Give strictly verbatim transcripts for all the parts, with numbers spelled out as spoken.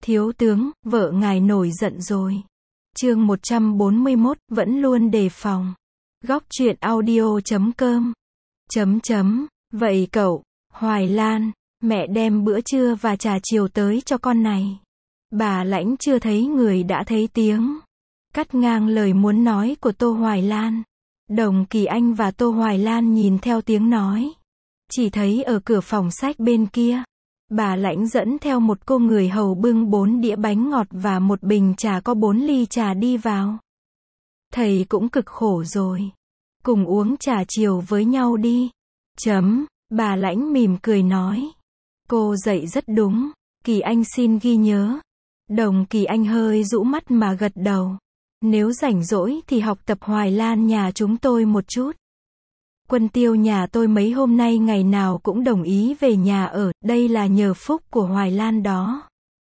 Thiếu tướng, vợ ngài nổi giận rồi. Chương một trăm bốn mươi mốt, vẫn luôn đề phòng. Góc truyện audio chấm com. Chấm chấm. Vậy cậu, Hoài Lan, mẹ đem bữa trưa và trà chiều tới cho con này. Bà Lãnh chưa thấy người đã thấy tiếng. Cắt ngang lời muốn nói của Tô Hoài Lan. Đồng Kỳ Anh và Tô Hoài Lan nhìn theo tiếng nói. Chỉ thấy ở cửa phòng sách bên kia, bà Lãnh dẫn theo một cô người hầu bưng bốn đĩa bánh ngọt và một bình trà có bốn ly trà đi vào. Thầy cũng cực khổ rồi. Cùng uống trà chiều với nhau đi. Chấm, bà Lãnh mỉm cười nói. Cô dạy rất đúng, Kỳ Anh xin ghi nhớ. Đồng Kỳ Anh hơi rũ mắt mà gật đầu. Nếu rảnh rỗi thì học tập Hoài Lan nhà chúng tôi một chút. Quân Tiêu nhà tôi mấy hôm nay ngày nào cũng đồng ý về nhà ở, đây là nhờ phúc của Hoài Lan đó.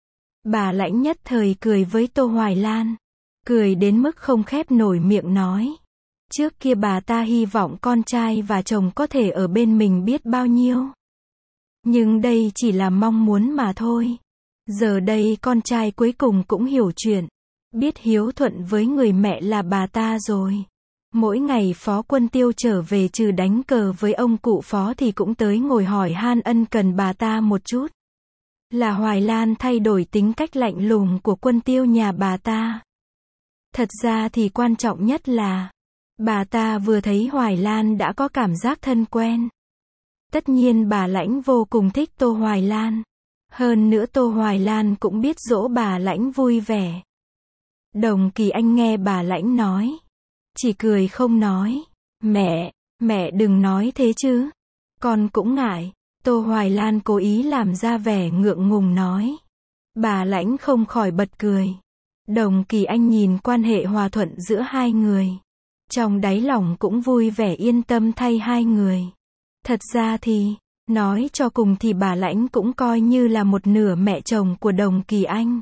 Bà Lãnh nhất thời cười với Tô Hoài Lan. Cười đến mức không khép nổi miệng nói. Trước kia bà ta hy vọng con trai và chồng có thể ở bên mình biết bao nhiêu. Nhưng đây chỉ là mong muốn mà thôi. Giờ đây con trai cuối cùng cũng hiểu chuyện. Biết hiếu thuận với người mẹ là bà ta rồi. Mỗi ngày Phó Quân Tiêu trở về trừ đánh cờ với ông cụ Phó thì cũng tới ngồi hỏi han ân cần bà ta một chút. Là Hoài Lan thay đổi tính cách lạnh lùng của Quân Tiêu nhà bà ta. Thật ra thì quan trọng nhất là, bà ta vừa thấy Hoài Lan đã có cảm giác thân quen. Tất nhiên bà Lãnh vô cùng thích Tô Hoài Lan. Hơn nữa Tô Hoài Lan cũng biết dỗ bà Lãnh vui vẻ. Đồng Kỳ Anh nghe bà Lãnh nói. Chỉ cười không nói. Mẹ, mẹ đừng nói thế chứ. Con cũng ngại. Tô Hoài Lan cố ý làm ra vẻ ngượng ngùng nói. Bà Lãnh không khỏi bật cười. Đồng Kỳ Anh nhìn quan hệ hòa thuận giữa hai người. Trong đáy lòng cũng vui vẻ yên tâm thay hai người. Thật ra thì, nói cho cùng thì bà Lãnh cũng coi như là một nửa mẹ chồng của Đồng Kỳ Anh.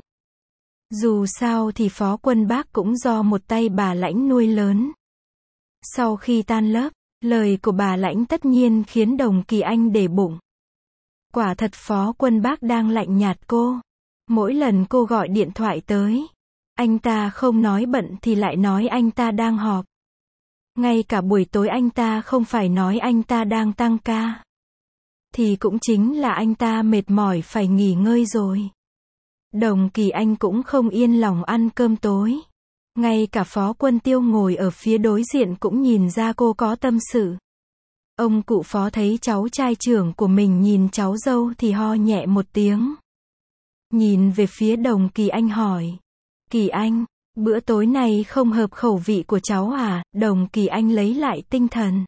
Dù sao thì Phó Quân Bác cũng do một tay bà Lãnh nuôi lớn. Sau khi tan lớp, lời của bà Lãnh tất nhiên khiến Đồng Kỳ Anh để bụng. Quả thật Phó Quân Bác đang lạnh nhạt cô. Mỗi lần cô gọi điện thoại tới, anh ta không nói bận thì lại nói anh ta đang họp. Ngay cả buổi tối anh ta không phải nói anh ta đang tăng ca. Thì cũng chính là anh ta mệt mỏi phải nghỉ ngơi rồi. Đồng Kỳ Anh cũng không yên lòng ăn cơm tối. Ngay cả Phó Quân Tiêu ngồi ở phía đối diện cũng nhìn ra cô có tâm sự. Ông cụ Phó thấy cháu trai trưởng của mình nhìn cháu dâu thì ho nhẹ một tiếng. Nhìn về phía Đồng Kỳ Anh hỏi. Kỳ Anh, bữa tối này không hợp khẩu vị của cháu à? Đồng Kỳ Anh lấy lại tinh thần.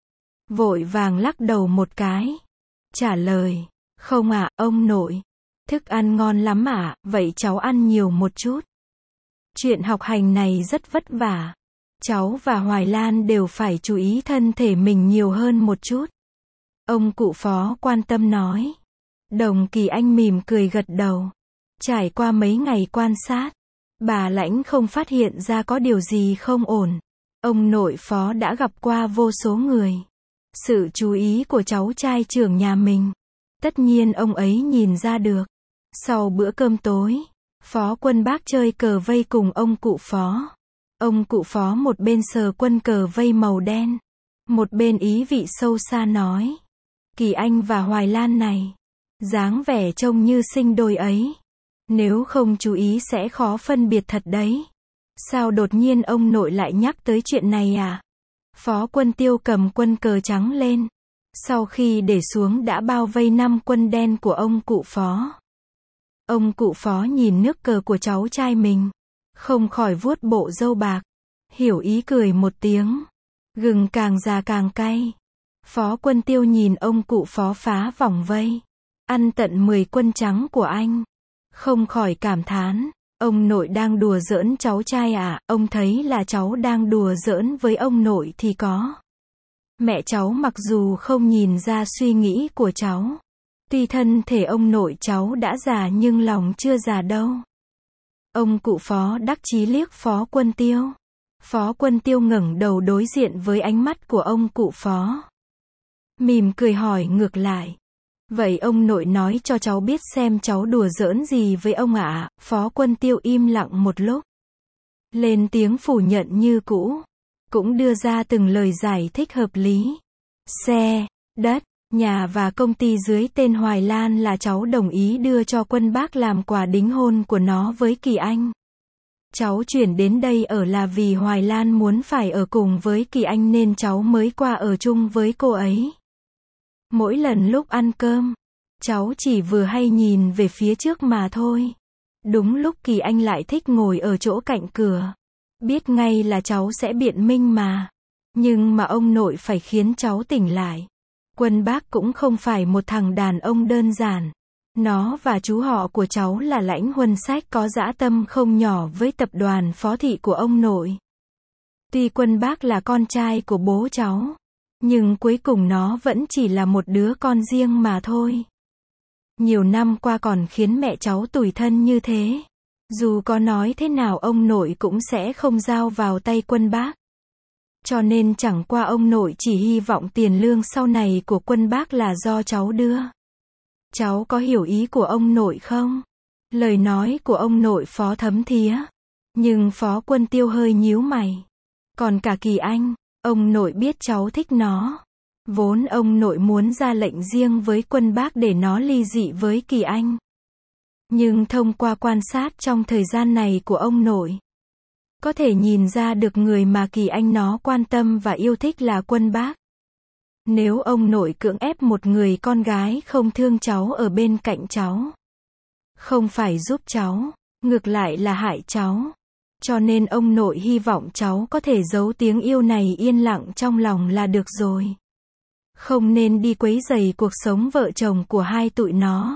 Vội vàng lắc đầu một cái. Trả lời. Không ạ, ông nội. Thức ăn ngon lắm ạ, vậy cháu ăn nhiều một chút. Chuyện học hành này rất vất vả. Cháu và Hoài Lan đều phải chú ý thân thể mình nhiều hơn một chút. Ông cụ Phó quan tâm nói. Đồng Kỳ Anh mỉm cười gật đầu. Trải qua mấy ngày quan sát, bà Lãnh không phát hiện ra có điều gì không ổn. Ông nội Phó đã gặp qua vô số người. Sự chú ý của cháu trai trưởng nhà mình, tất nhiên ông ấy nhìn ra được. Sau bữa cơm tối, Phó Quân Bác chơi cờ vây cùng ông cụ Phó. Ông cụ Phó một bên sờ quân cờ vây màu đen, một bên ý vị sâu xa nói. Kỳ Anh và Hoài Lan này, dáng vẻ trông như sinh đôi ấy. Nếu không chú ý sẽ khó phân biệt thật đấy. Sao đột nhiên ông nội lại nhắc tới chuyện này à? Phó Quân Tiêu cầm quân cờ trắng lên. Sau khi để xuống đã bao vây năm quân đen của ông cụ Phó. Ông cụ Phó nhìn nước cờ của cháu trai mình, không khỏi vuốt bộ râu bạc. Hiểu ý cười một tiếng. Gừng càng già càng cay. Phó Quân Tiêu nhìn ông cụ Phó phá vòng vây, ăn tận mười quân trắng của anh. Không khỏi cảm thán. Ông nội đang đùa giỡn cháu trai à? Ông thấy là cháu đang đùa giỡn với ông nội thì có. Mẹ cháu mặc dù không nhìn ra suy nghĩ của cháu. Tuy thân thể ông nội cháu đã già nhưng lòng chưa già đâu. Ông cụ Phó đắc chí liếc Phó Quân Tiêu. Phó Quân Tiêu ngẩng đầu đối diện với ánh mắt của ông cụ Phó. Mỉm cười hỏi ngược lại. Vậy ông nội nói cho cháu biết xem cháu đùa giỡn gì với ông ạ. Phó Quân Tiêu im lặng một lúc. Lên tiếng phủ nhận như cũ. Cũng đưa ra từng lời giải thích hợp lý. Xe, đất, nhà và công ty dưới tên Hoài Lan là cháu đồng ý đưa cho Quân Bác làm quà đính hôn của nó với Kỳ Anh. Cháu chuyển đến đây ở là vì Hoài Lan muốn phải ở cùng với Kỳ Anh nên cháu mới qua ở chung với cô ấy. Mỗi lần lúc ăn cơm, cháu chỉ vừa hay nhìn về phía trước mà thôi. Đúng lúc Kỳ Anh lại thích ngồi ở chỗ cạnh cửa. Biết ngay là cháu sẽ biện minh mà. Nhưng mà ông nội phải khiến cháu tỉnh lại. Quân Bác cũng không phải một thằng đàn ông đơn giản. Nó và chú họ của cháu là Lãnh Huân Sách có dã tâm không nhỏ với tập đoàn Phó Thị của ông nội. Tuy Quân Bác là con trai của bố cháu, nhưng cuối cùng nó vẫn chỉ là một đứa con riêng mà thôi. Nhiều năm qua còn khiến mẹ cháu tủi thân như thế. Dù có nói thế nào ông nội cũng sẽ không giao vào tay Quân Bác. Cho nên chẳng qua ông nội chỉ hy vọng tiền lương sau này của Quân Bác là do cháu đưa. Cháu có hiểu ý của ông nội không? Lời nói của ông nội Phó thấm thía. Nhưng Phó Quân Tiêu hơi nhíu mày. Còn cả Kỳ Anh, ông nội biết cháu thích nó. Vốn ông nội muốn ra lệnh riêng với Quân Bác để nó ly dị với Kỳ Anh. Nhưng thông qua quan sát trong thời gian này của ông nội, có thể nhìn ra được người mà Kỳ Anh nó quan tâm và yêu thích là Quân Bác. Nếu ông nội cưỡng ép một người con gái không thương cháu ở bên cạnh cháu, không phải giúp cháu, ngược lại là hại cháu. Cho nên ông nội hy vọng cháu có thể giấu tiếng yêu này yên lặng trong lòng là được rồi. Không nên đi quấy rầy cuộc sống vợ chồng của hai tụi nó.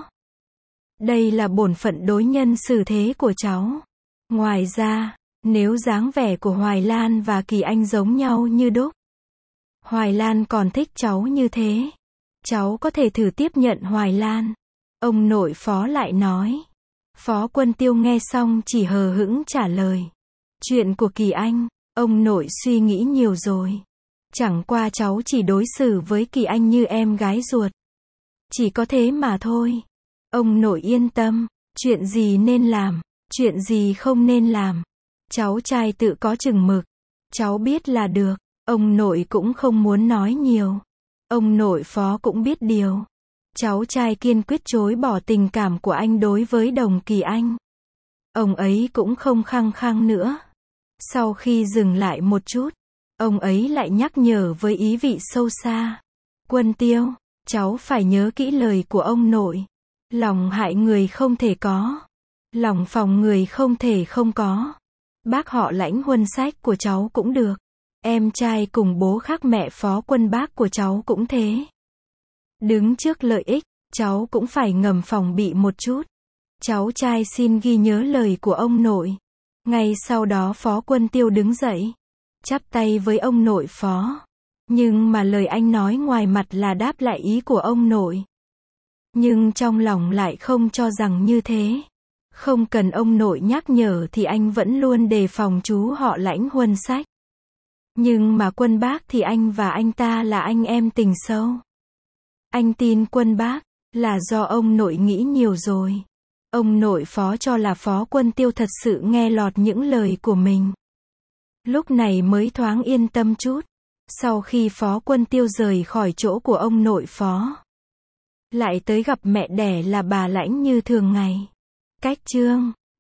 Đây là bổn phận đối nhân xử thế của cháu. Ngoài ra, nếu dáng vẻ của Hoài Lan và Kỳ Anh giống nhau như đúc, Hoài Lan còn thích cháu như thế, cháu có thể thử tiếp nhận Hoài Lan. Ông nội Phó lại nói. Phó Quân Tiêu nghe xong chỉ hờ hững trả lời. Chuyện của Kỳ Anh, ông nội suy nghĩ nhiều rồi. Chẳng qua cháu chỉ đối xử với Kỳ Anh như em gái ruột. Chỉ có thế mà thôi. Ông nội yên tâm, chuyện gì nên làm, chuyện gì không nên làm. Cháu trai tự có chừng mực. Cháu biết là được. Ông nội cũng không muốn nói nhiều. Ông nội Phó cũng biết điều. Cháu trai kiên quyết chối bỏ tình cảm của anh đối với Đồng Kỳ Anh. Ông ấy cũng không khăng khăng nữa. Sau khi dừng lại một chút, ông ấy lại nhắc nhở với ý vị sâu xa. Quân Tiêu, cháu phải nhớ kỹ lời của ông nội. Lòng hại người không thể có. Lòng phòng người không thể không có. Bác họ Lãnh Huân Sách của cháu cũng được. Em trai cùng bố khác mẹ Phó Quân Bác của cháu cũng thế. Đứng trước lợi ích, cháu cũng phải ngầm phòng bị một chút. Cháu trai xin ghi nhớ lời của ông nội. Ngay sau đó Phó Quân Tiêu đứng dậy, chắp tay với ông nội Phó. Nhưng mà lời anh nói ngoài mặt là đáp lại ý của ông nội. Nhưng trong lòng lại không cho rằng như thế. Không cần ông nội nhắc nhở thì anh vẫn luôn đề phòng chú họ Lãnh Huân Sách. Nhưng mà Quân Bác thì anh và anh ta là anh em tình sâu. Anh tin Quân Bác là do ông nội nghĩ nhiều rồi. Ông nội Phó cho là Phó Quân Tiêu thật sự nghe lọt những lời của mình. Lúc này mới thoáng yên tâm chút. Sau khi Phó Quân Tiêu rời khỏi chỗ của ông nội Phó, lại tới gặp mẹ đẻ là bà Lãnh như thường ngày. Cách chương